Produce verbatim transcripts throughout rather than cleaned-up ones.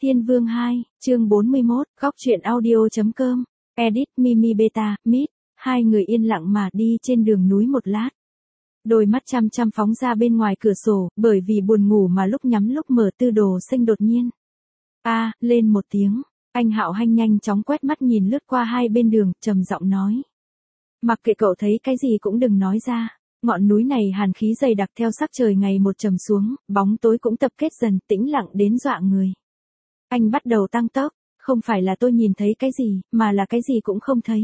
Thiên Vương hai, chương bốn mươi mốt, góc truyện audio.com, edit Mimi Beta, Mít, hai người yên lặng mà đi trên đường núi một lát. Đôi mắt chăm chăm phóng ra bên ngoài cửa sổ, bởi vì buồn ngủ mà lúc nhắm lúc mở Tư Đồ Xanh đột nhiên. A, lên một tiếng, anh Hạo Hanh nhanh chóng quét mắt nhìn lướt qua hai bên đường, trầm giọng nói. Mặc kệ cậu thấy cái gì cũng đừng nói ra. Ngọn núi này hàn khí dày đặc theo sắc trời ngày một trầm xuống, bóng tối cũng tập kết dần, tĩnh lặng đến dọa người. Anh bắt đầu tăng tốc, không phải là tôi nhìn thấy cái gì, mà là cái gì cũng không thấy.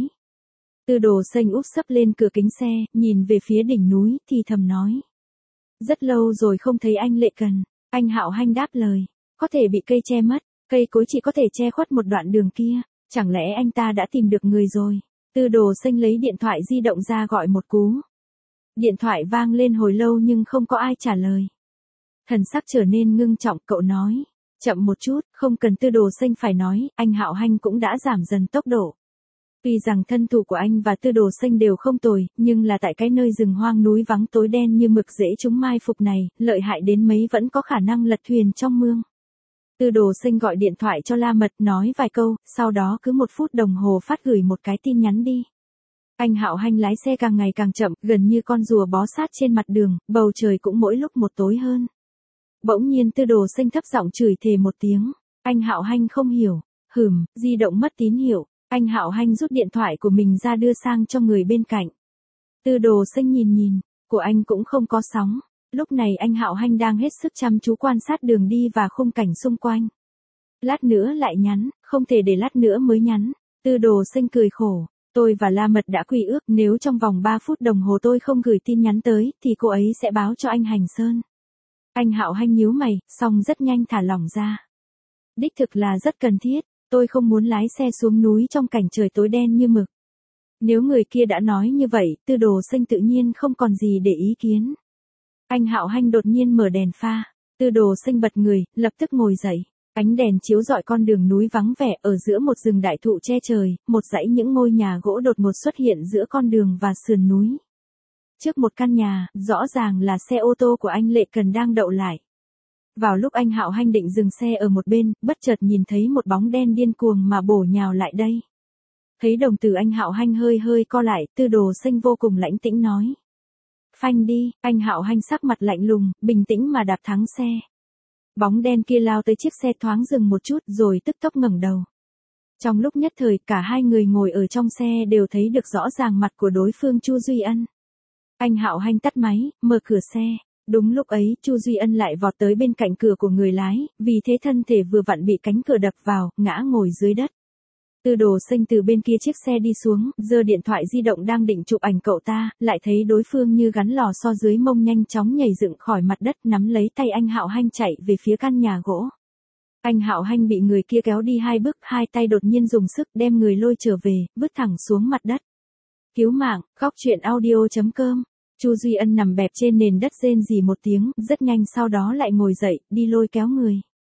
Tư Đồ Xanh úp sấp lên cửa kính xe, nhìn về phía đỉnh núi, thì thầm nói. Rất lâu rồi không thấy anh Lệ Cần. Anh Hạo Hanh đáp lời, có thể bị cây che mất, cây cối chỉ có thể che khuất một đoạn đường kia, chẳng lẽ anh ta đã tìm được người rồi. Tư Đồ Xanh lấy điện thoại di động ra gọi một cú. Điện thoại vang lên hồi lâu nhưng không có ai trả lời. Thần sắc trở nên ngưng trọng, cậu nói. Chậm một chút, không cần Tư Đồ Xanh phải nói, anh Hạo Hanh cũng đã giảm dần tốc độ. Tuy rằng thân thủ của anh và Tư Đồ Xanh đều không tồi, nhưng là tại cái nơi rừng hoang núi vắng tối đen như mực dễ chúng mai phục này, lợi hại đến mấy vẫn có khả năng lật thuyền trong mương. Tư Đồ Xanh gọi điện thoại cho La Mật nói vài câu, sau đó cứ một phút đồng hồ phát gửi một cái tin nhắn đi. Anh Hạo Hanh lái xe càng ngày càng chậm, gần như con rùa bó sát trên mặt đường, bầu trời cũng mỗi lúc một tối hơn. Bỗng nhiên Tư Đồ Xanh thấp giọng chửi thề một tiếng, anh Hạo Hanh không hiểu, hửm, di động mất tín hiệu, anh Hạo Hanh rút điện thoại của mình ra đưa sang cho người bên cạnh. Tư Đồ Xanh nhìn nhìn, của anh cũng không có sóng, lúc này anh Hạo Hanh đang hết sức chăm chú quan sát đường đi và khung cảnh xung quanh. Lát nữa lại nhắn, không thể để lát nữa mới nhắn, Tư Đồ Xanh cười khổ. Tôi và La Mật đã quy ước nếu trong vòng ba phút đồng hồ tôi không gửi tin nhắn tới, thì cô ấy sẽ báo cho anh Hành Sơn. Anh Hạo Hanh nhíu mày, xong rất nhanh thả lỏng ra. Đích thực là rất cần thiết, tôi không muốn lái xe xuống núi trong cảnh trời tối đen như mực. Nếu người kia đã nói như vậy, Tư Đồ Xanh tự nhiên không còn gì để ý kiến. Anh Hạo Hanh đột nhiên mở đèn pha, Tư Đồ Xanh bật người, lập tức ngồi dậy. Ánh đèn chiếu rọi con đường núi vắng vẻ, ở giữa một rừng đại thụ che trời, một dãy những ngôi nhà gỗ đột ngột xuất hiện giữa con đường và sườn núi. Trước một căn nhà, rõ ràng là xe ô tô của anh Lệ Cần đang đậu lại. Vào lúc anh Hạo Hanh định dừng xe ở một bên, bất chợt nhìn thấy một bóng đen điên cuồng mà bổ nhào lại đây. Thấy đồng tử anh Hạo Hanh hơi hơi co lại, Tư Đồ Xanh vô cùng lãnh tĩnh nói. Phanh đi, anh Hạo Hanh sắc mặt lạnh lùng, bình tĩnh mà đạp thắng xe. Bóng đen kia lao tới chiếc xe thoáng dừng một chút rồi tức tốc ngẩng đầu. Trong lúc nhất thời cả hai người ngồi ở trong xe đều thấy được rõ ràng mặt của đối phương Chu Duy Ân. Anh Hạo Hanh tắt máy, mở cửa xe. Đúng lúc ấy Chu Duy Ân lại vọt tới bên cạnh cửa của người lái, vì thế thân thể vừa vặn bị cánh cửa đập vào, ngã ngồi dưới đất. Tư Đồ Xanh từ bên kia chiếc xe đi xuống, giơ điện thoại di động đang định chụp ảnh cậu ta, lại thấy đối phương như gắn lò xo dưới mông nhanh chóng nhảy dựng khỏi mặt đất, nắm lấy tay anh Hạo Hanh chạy về phía căn nhà gỗ. Anh Hạo Hanh bị người kia kéo đi hai bước, hai tay đột nhiên dùng sức đem người lôi trở về, vứt thẳng xuống mặt đất. Cứu mạng, góc truyện audio.com. Chu Duy Ân nằm bẹp trên nền đất rên rỉ một tiếng, rất nhanh sau đó lại ngồi dậy, đi lôi kéo người.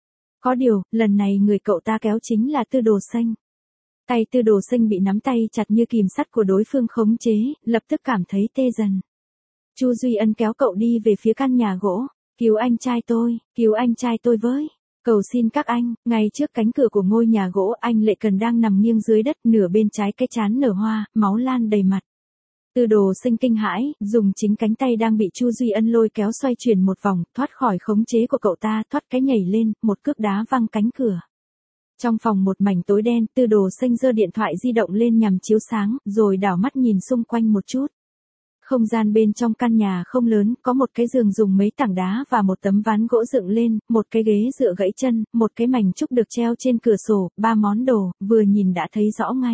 Có điều, lần này người cậu ta kéo chính là Tư Đồ Xanh. Tay Tư Đồ Xanh bị nắm tay chặt như kìm sắt của đối phương khống chế, lập tức cảm thấy tê dần. Chu Duy Ân kéo cậu đi về phía căn nhà gỗ. Cứu anh trai tôi, cứu anh trai tôi với. Cầu xin các anh, ngay trước cánh cửa của ngôi nhà gỗ anh Lệ Cần đang nằm nghiêng dưới đất, nửa bên trái cái trán nở hoa, máu lan đầy mặt. Tư Đồ Xanh kinh hãi, dùng chính cánh tay đang bị Chu Duy Ân lôi kéo xoay chuyển một vòng, thoát khỏi khống chế của cậu ta, thoát cái nhảy lên, một cước đá văng cánh cửa. Trong phòng một mảnh tối đen, Tư Đồ Xanh giơ điện thoại di động lên nhằm chiếu sáng, rồi đảo mắt nhìn xung quanh một chút. Không gian bên trong căn nhà không lớn, có một cái giường dùng mấy tảng đá và một tấm ván gỗ dựng lên, một cái ghế dựa gãy chân, một cái mảnh trúc được treo trên cửa sổ, ba món đồ, vừa nhìn đã thấy rõ ngay.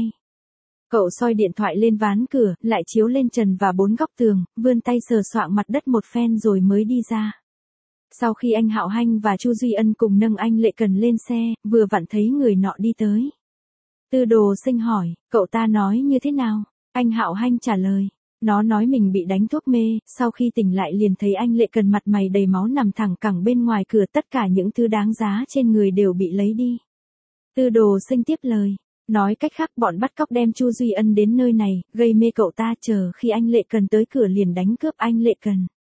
Cậu soi điện thoại lên ván cửa, lại chiếu lên trần và bốn góc tường, vươn tay sờ soạng mặt đất một phen rồi mới đi ra. Sau khi anh Hạo Hanh và Chu Duy Ân cùng nâng anh Lệ Cần lên xe, vừa vặn thấy người nọ đi tới. Tư Đồ Xanh hỏi, cậu ta nói như thế nào? Anh Hạo Hanh trả lời, nó nói mình bị đánh thuốc mê, sau khi tỉnh lại liền thấy anh Lệ Cần mặt mày đầy máu nằm thẳng cẳng bên ngoài cửa, tất cả những thứ đáng giá trên người đều bị lấy đi. Tư Đồ Xanh tiếp lời, nói cách khác bọn bắt cóc đem Chu Duy Ân đến nơi này, gây mê cậu ta, chờ khi anh Lệ Cần tới cửa liền đánh cướp anh Lệ Cần.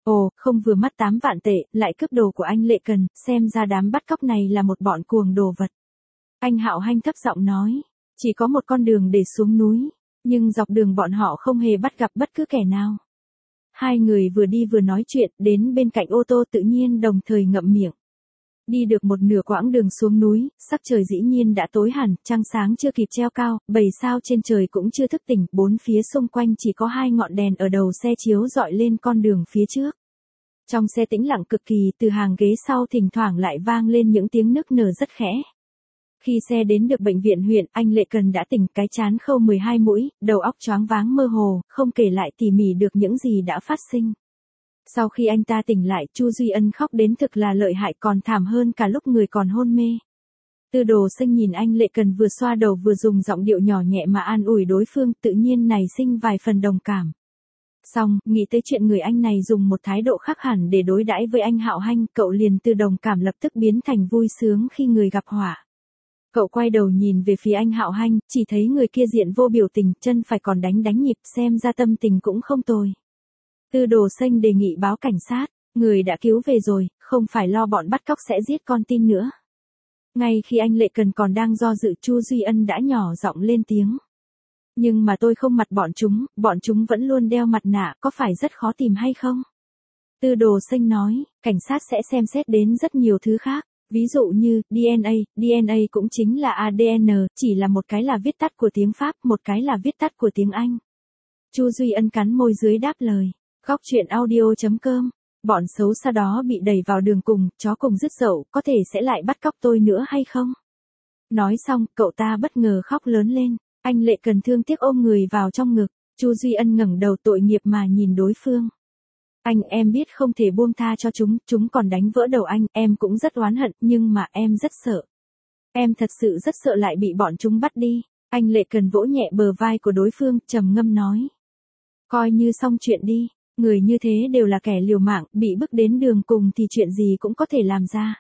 Ồ, không vừa mắt tám vạn tệ, lại cướp đồ của anh Lệ Cần, xem ra đám bắt cóc này là một bọn cuồng đồ vật. Anh Hạo Hanh thấp giọng nói, chỉ có một con đường để xuống núi, nhưng dọc đường bọn họ không hề bắt gặp bất cứ kẻ nào. Hai người vừa đi vừa nói chuyện, đến bên cạnh ô tô tự nhiên đồng thời ngậm miệng. Đi được một nửa quãng đường xuống núi, sắc trời dĩ nhiên đã tối hẳn, trăng sáng chưa kịp treo cao, bảy sao trên trời cũng chưa thức tỉnh, bốn phía xung quanh chỉ có hai ngọn đèn ở đầu xe chiếu rọi lên con đường phía trước. Trong xe tĩnh lặng cực kỳ, từ hàng ghế sau thỉnh thoảng lại vang lên những tiếng nức nở rất khẽ. Khi xe đến được bệnh viện huyện, anh Lệ Cần đã tỉnh, cái trán khâu mười hai mũi, đầu óc choáng váng mơ hồ, không kể lại tỉ mỉ được những gì đã phát sinh. Sau khi anh ta tỉnh lại, Chu Duy Ân khóc đến thực là lợi hại, còn thảm hơn cả lúc người còn hôn mê. Tư Đồ Sinh nhìn anh Lệ Cần vừa xoa đầu vừa dùng giọng điệu nhỏ nhẹ mà an ủi đối phương, tự nhiên nảy sinh vài phần đồng cảm. Xong, nghĩ tới chuyện người anh này dùng một thái độ khác hẳn để đối đãi với anh Hạo Hanh, cậu liền từ đồng cảm lập tức biến thành vui sướng khi người gặp họa. Cậu quay đầu nhìn về phía anh Hạo Hanh, chỉ thấy người kia diện vô biểu tình, chân phải còn đánh đánh nhịp, xem ra tâm tình cũng không tồi. Tư Đồ Sinh đề nghị báo cảnh sát, người đã cứu về rồi, không phải lo bọn bắt cóc sẽ giết con tin nữa. Ngay khi anh Lệ Cần còn đang do dự, Chu Duy Ân đã nhỏ giọng lên tiếng. Nhưng mà tôi không mặt bọn chúng, bọn chúng vẫn luôn đeo mặt nạ, có phải rất khó tìm hay không? Tư Đồ Sinh nói, cảnh sát sẽ xem xét đến rất nhiều thứ khác. Ví dụ như, đê en a, đê en a cũng chính là a đê en, chỉ là một cái là viết tắt của tiếng Pháp, một cái là viết tắt của tiếng Anh. Chu Duy Ân cắn môi dưới đáp lời. Góc truyện audio chấm com. Bọn xấu xa đó bị đẩy vào đường cùng, chó cùng dứt dậu, có thể sẽ lại bắt cóc tôi nữa hay không? Nói xong, cậu ta bất ngờ khóc lớn lên. Anh Lệ Cần thương tiếc ôm người vào trong ngực. Chu Duy Ân ngẩng đầu tội nghiệp mà nhìn đối phương. Anh, em biết không thể buông tha cho chúng, chúng còn đánh vỡ đầu anh, em cũng rất oán hận, nhưng mà em rất sợ. Em thật sự rất sợ lại bị bọn chúng bắt đi. Anh Lệ Cần vỗ nhẹ bờ vai của đối phương, trầm ngâm nói. Coi như xong chuyện đi, người như thế đều là kẻ liều mạng, bị bức đến đường cùng thì chuyện gì cũng có thể làm ra.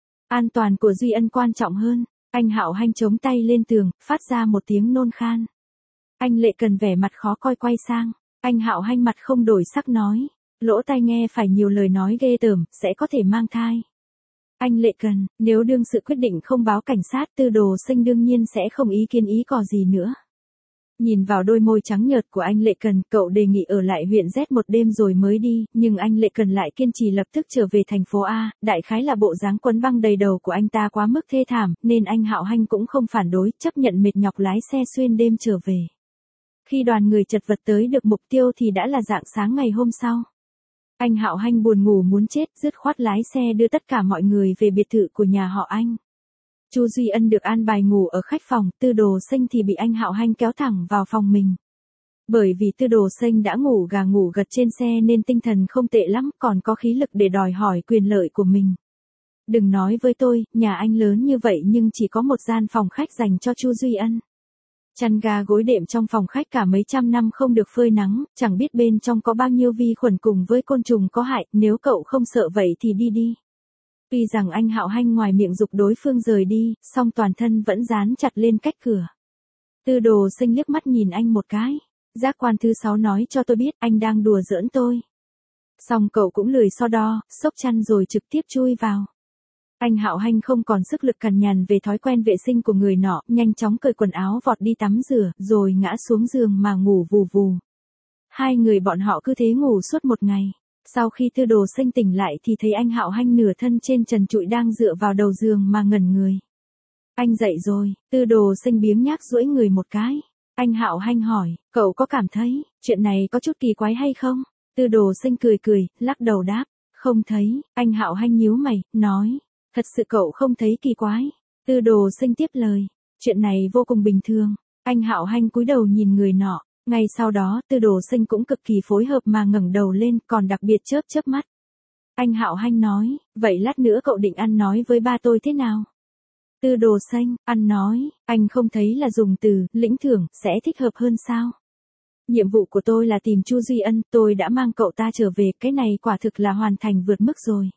An toàn của Duy Ân quan trọng hơn. Anh Hạo Hanh chống tay lên tường, phát ra một tiếng nôn khan. Anh Lệ Cần vẻ mặt khó coi quay sang. Anh Hạo Hanh mặt không đổi sắc nói. Lỗ tai nghe phải nhiều lời nói ghê tởm, sẽ có thể mang thai. Anh Lệ Cần, nếu đương sự quyết định không báo cảnh sát, Tư Đồ Sinh đương nhiên sẽ không ý kiến ý cò gì nữa. Nhìn vào đôi môi trắng nhợt của anh Lệ Cần, cậu đề nghị ở lại huyện Z một đêm rồi mới đi, nhưng anh Lệ Cần lại kiên trì lập tức trở về thành phố A, đại khái là bộ dáng quấn băng đầy đầu của anh ta quá mức thê thảm, nên anh Hạo Hanh cũng không phản đối, chấp nhận mệt nhọc lái xe xuyên đêm trở về. Khi đoàn người chật vật tới được mục tiêu thì đã là rạng sáng ngày hôm sau. Anh Hạo Hanh buồn ngủ muốn chết, dứt khoát lái xe đưa tất cả mọi người về biệt thự của nhà họ anh. Chu Duy Ân được an bài ngủ ở khách phòng, Tư Đồ Sinh thì bị anh Hạo Hanh kéo thẳng vào phòng mình. Bởi vì Tư Đồ Sinh đã ngủ gà ngủ gật trên xe nên tinh thần không tệ lắm, còn có khí lực để đòi hỏi quyền lợi của mình. Đừng nói với tôi, nhà anh lớn như vậy nhưng chỉ có một gian phòng khách dành cho Chu Duy Ân. Chăn ga gối đệm trong phòng khách cả mấy trăm năm không được phơi nắng, chẳng biết bên trong có bao nhiêu vi khuẩn cùng với côn trùng có hại, nếu cậu không sợ vậy thì đi đi. Tuy rằng anh Hạo Hanh ngoài miệng giục đối phương rời đi, song toàn thân vẫn dán chặt lên cách cửa. Tư Đồ Sinh liếc mắt nhìn anh một cái. Giác quan thứ sáu nói cho tôi biết anh đang đùa giỡn tôi. Song cậu cũng lười so đo, xốc chăn rồi trực tiếp chui vào. Anh Hạo Hanh không còn sức lực cằn nhằn về thói quen vệ sinh của người nọ, nhanh chóng cởi quần áo vọt đi tắm rửa, rồi ngã xuống giường mà ngủ vù vù. Hai người bọn họ cứ thế ngủ suốt một ngày. Sau khi Tư Đồ Sinh tỉnh lại thì thấy anh Hạo Hanh nửa thân trên trần trụi đang dựa vào đầu giường mà ngẩn người. Anh dậy rồi, Tư Đồ Sinh biếng nhác duỗi người một cái. Anh Hạo Hanh hỏi, cậu có cảm thấy, chuyện này có chút kỳ quái hay không? Tư Đồ Sinh cười cười, lắc đầu đáp, không thấy. Anh Hạo Hanh nhíu mày, nói, thật sự cậu không thấy kỳ quái. Tư Đồ Sinh tiếp lời, chuyện này vô cùng bình thường. Anh Hạo Hanh cúi đầu nhìn người nọ. Ngay sau đó, Tư Đồ Sinh cũng cực kỳ phối hợp mà ngẩng đầu lên, còn đặc biệt chớp chớp mắt. Anh Hạo Hanh nói, vậy lát nữa cậu định ăn nói với ba tôi thế nào? Tư Đồ Sinh, ăn nói, anh không thấy là dùng từ, lĩnh thưởng, sẽ thích hợp hơn sao? Nhiệm vụ của tôi là tìm Chu Duy Ân, tôi đã mang cậu ta trở về, cái này quả thực là hoàn thành vượt mức rồi.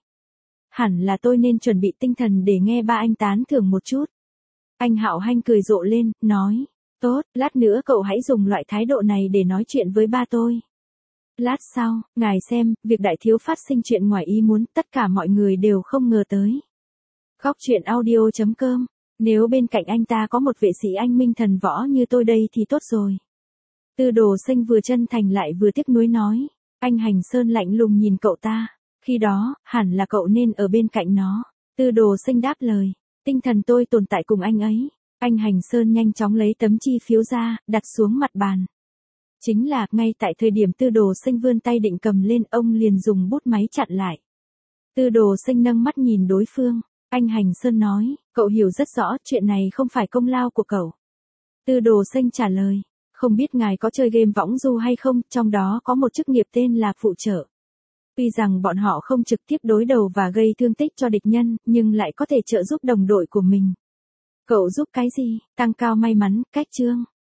Hẳn là tôi nên chuẩn bị tinh thần để nghe ba anh tán thưởng một chút. Anh Hạo Hanh cười rộ lên, nói. Tốt, lát nữa cậu hãy dùng loại thái độ này để nói chuyện với ba tôi. Lát sau, ngài xem, việc đại thiếu phát sinh chuyện ngoài ý muốn, tất cả mọi người đều không ngờ tới. Góc truyện audio chấm com. Nếu bên cạnh anh ta có một vệ sĩ anh minh thần võ như tôi đây thì tốt rồi. Tư Đồ Xanh vừa chân thành lại vừa tiếc nuối nói. Anh Hành Sơn lạnh lùng nhìn cậu ta. Khi đó, hẳn là cậu nên ở bên cạnh nó. Tư Đồ Xanh đáp lời. Tinh thần tôi tồn tại cùng anh ấy. Anh Hành Sơn nhanh chóng lấy tấm chi phiếu ra, đặt xuống mặt bàn. Chính là, ngay tại thời điểm Tư Đồ Xanh vươn tay định cầm lên, ông liền dùng bút máy chặn lại. Tư Đồ Xanh nâng mắt nhìn đối phương. Anh Hành Sơn nói, cậu hiểu rất rõ, chuyện này không phải công lao của cậu. Tư Đồ Xanh trả lời, không biết ngài có chơi game võng du hay không, trong đó có một chức nghiệp tên là phụ trợ. Tuy rằng bọn họ không trực tiếp đối đầu và gây thương tích cho địch nhân, nhưng lại có thể trợ giúp đồng đội của mình. Cậu giúp cái gì? Tăng cao may mắn, cách chương.